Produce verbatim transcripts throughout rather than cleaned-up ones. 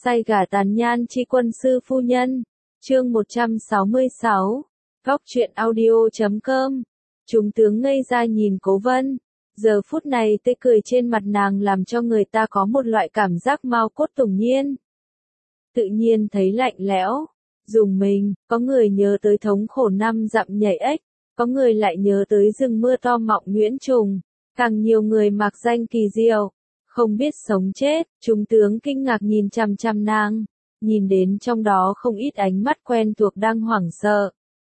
Say gả tàn nhan chi quân sư phu nhân. Chương một trăm sáu mươi sáu. Góc truyện audio chấm com. Trung tướng ngây ra nhìn Cố Vân. Giờ phút này tươi cười trên mặt nàng làm cho người ta có một loại cảm giác mau cốt tủng nhiên. Tự nhiên thấy lạnh lẽo, dùng mình, có người nhớ tới thống khổ năm dặm nhảy ếch, có người lại nhớ tới rừng mưa to mọng nhuyễn trùng, càng nhiều người mạc danh kỳ diệu, không biết sống chết. Trung tướng kinh ngạc nhìn chằm chằm nàng, nhìn đến trong đó không ít ánh mắt quen thuộc đang hoảng sợ.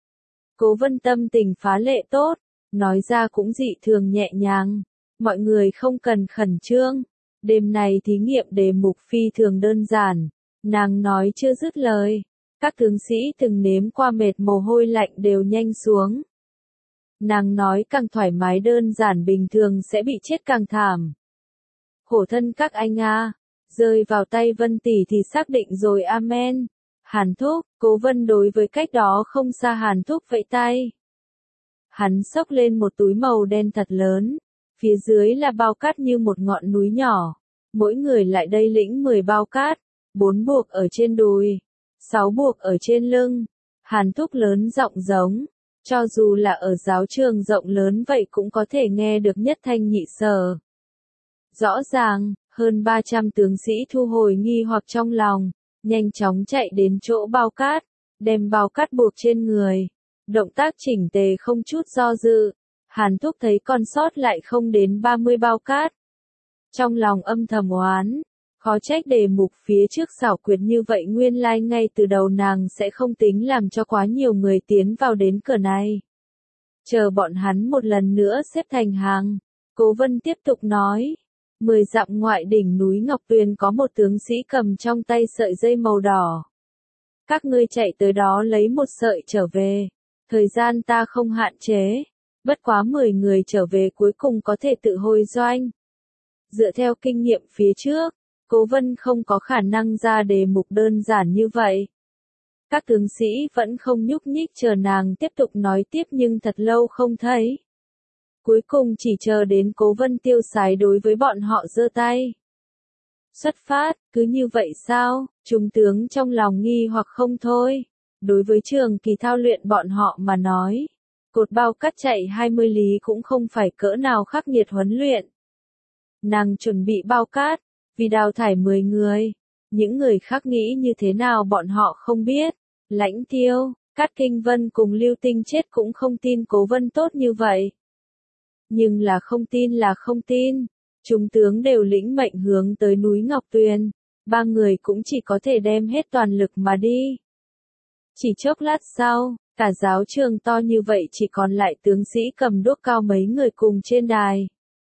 Cố Vân tâm tình phá lệ tốt, nói ra cũng dị thường nhẹ nhàng, mọi người không cần khẩn trương, đêm này thí nghiệm đề mục phi thường đơn giản. Nàng nói chưa dứt lời, các tướng sĩ từng nếm qua mệt mồ hôi lạnh đều nhanh xuống. Nàng nói càng thoải mái đơn giản bình thường sẽ bị chết càng thảm. Khổ thân các anh a, rơi vào tay Vân tỷ thì xác định rồi amen. Hàn Thúc, Cố Vân đối với cách đó không xa Hàn Thúc vẫy tay. Hắn xốc lên một túi màu đen thật lớn, phía dưới là bao cát như một ngọn núi nhỏ, mỗi người lại đây lĩnh mười bao cát, bốn buộc ở trên đùi, sáu buộc ở trên lưng. Hàn Thúc lớn giọng giống, cho dù là ở giáo trường rộng lớn vậy cũng có thể nghe được nhất thanh nhị sở. Rõ ràng, hơn ba trăm tướng sĩ thu hồi nghi hoặc trong lòng, nhanh chóng chạy đến chỗ bao cát, đem bao cát buộc trên người. Động tác chỉnh tề không chút do dự. Hàn Thúc thấy còn sót lại không đến ba mươi bao cát. Trong lòng âm thầm oán, khó trách đề mục phía trước xảo quyệt như vậy, nguyên lai like ngay từ đầu nàng sẽ không tính làm cho quá nhiều người tiến vào đến cửa này. Chờ bọn hắn một lần nữa xếp thành hàng, Cố Vân tiếp tục nói. Mười dặm ngoại đỉnh núi Ngọc Tuyền có một tướng sĩ cầm trong tay sợi dây màu đỏ. Các ngươi chạy tới đó lấy một sợi trở về. Thời gian ta không hạn chế. Bất quá mười người trở về cuối cùng có thể tự hồi doanh. Dựa theo kinh nghiệm phía trước, Cố Vân không có khả năng ra đề mục đơn giản như vậy. Các tướng sĩ vẫn không nhúc nhích chờ nàng tiếp tục nói tiếp nhưng thật lâu không thấy. Cuối cùng chỉ chờ đến Cố Vân tiêu sái đối với bọn họ giơ tay. Xuất phát, cứ như vậy sao? Trung tướng trong lòng nghi hoặc không thôi. Đối với trường kỳ thao luyện bọn họ mà nói, cột bao cát chạy hai mươi lý cũng không phải cỡ nào khắc nghiệt huấn luyện. Nàng chuẩn bị bao cát, vì đào thải mười người. Những người khác nghĩ như thế nào bọn họ không biết. Lãnh Tiêu, Cát Kinh Vân cùng Lưu Tinh chết cũng không tin Cố Vân tốt như vậy. Nhưng là không tin là không tin. Trung tướng đều lĩnh mệnh hướng tới núi Ngọc Tuyền. Ba người cũng chỉ có thể đem hết toàn lực mà đi. Chỉ chốc lát sau, cả giáo trường to như vậy chỉ còn lại tướng sĩ cầm đuốc cao mấy người cùng trên đài.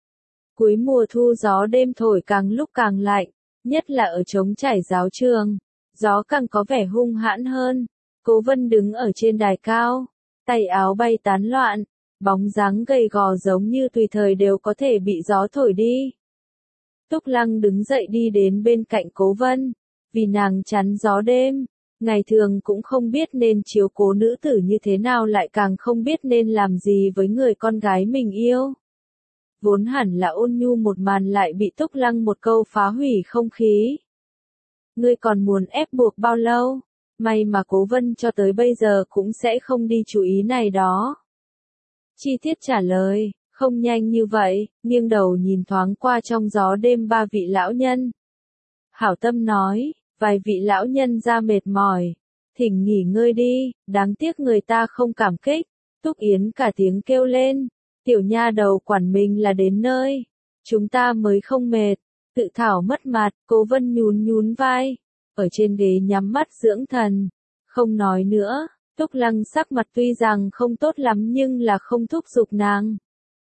Cuối mùa thu gió đêm thổi càng lúc càng lạnh, nhất là ở trống trải giáo trường, gió càng có vẻ hung hãn hơn. Cố Vân đứng ở trên đài cao, tay áo bay tán loạn, bóng dáng gầy gò giống như tùy thời đều có thể bị gió thổi đi. Túc Lăng đứng dậy đi đến bên cạnh Cố Vân, vì nàng chắn gió đêm. Ngày thường cũng không biết nên chiếu cố nữ tử như thế nào, lại càng không biết nên làm gì với người con gái mình yêu. Vốn hẳn là ôn nhu một màn lại bị Túc Lăng một câu phá hủy không khí. Ngươi còn muốn ép buộc bao lâu? May mà Cố Vân cho tới bây giờ cũng sẽ không đi chú ý này đó. Chi tiết trả lời, không nhanh như vậy, nghiêng đầu nhìn thoáng qua trong gió đêm ba vị lão nhân. Hảo tâm nói. Vài vị lão nhân ra mệt mỏi, thỉnh nghỉ ngơi đi, đáng tiếc người ta không cảm kích. Túc Yến cả tiếng kêu lên, tiểu nha đầu quản mình là đến nơi, chúng ta mới không mệt, tự thảo mất mặt. Cố Vân nhún nhún vai, ở trên ghế nhắm mắt dưỡng thần, không nói nữa. Túc Lăng sắc mặt tuy rằng không tốt lắm nhưng là không thúc giục nàng.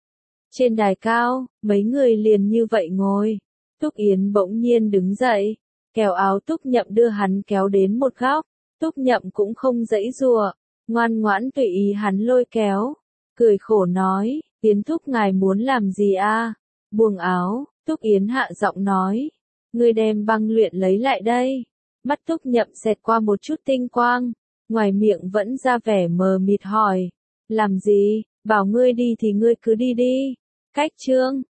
Trên đài cao, mấy người liền như vậy ngồi, Túc Yến bỗng nhiên đứng dậy. Kéo áo Túc Nhậm đưa hắn kéo đến một góc, Túc Nhậm cũng không giãy giụa, ngoan ngoãn tùy ý hắn lôi kéo, cười khổ nói, Yến thúc ngài muốn làm gì a? Buông áo, Túc Yến hạ giọng nói, ngươi đem băng luyện lấy lại đây. Mắt Túc Nhậm xẹt qua một chút tinh quang, ngoài miệng vẫn ra vẻ mờ mịt hỏi, làm gì? Bảo ngươi đi thì ngươi cứ đi đi. Cách chương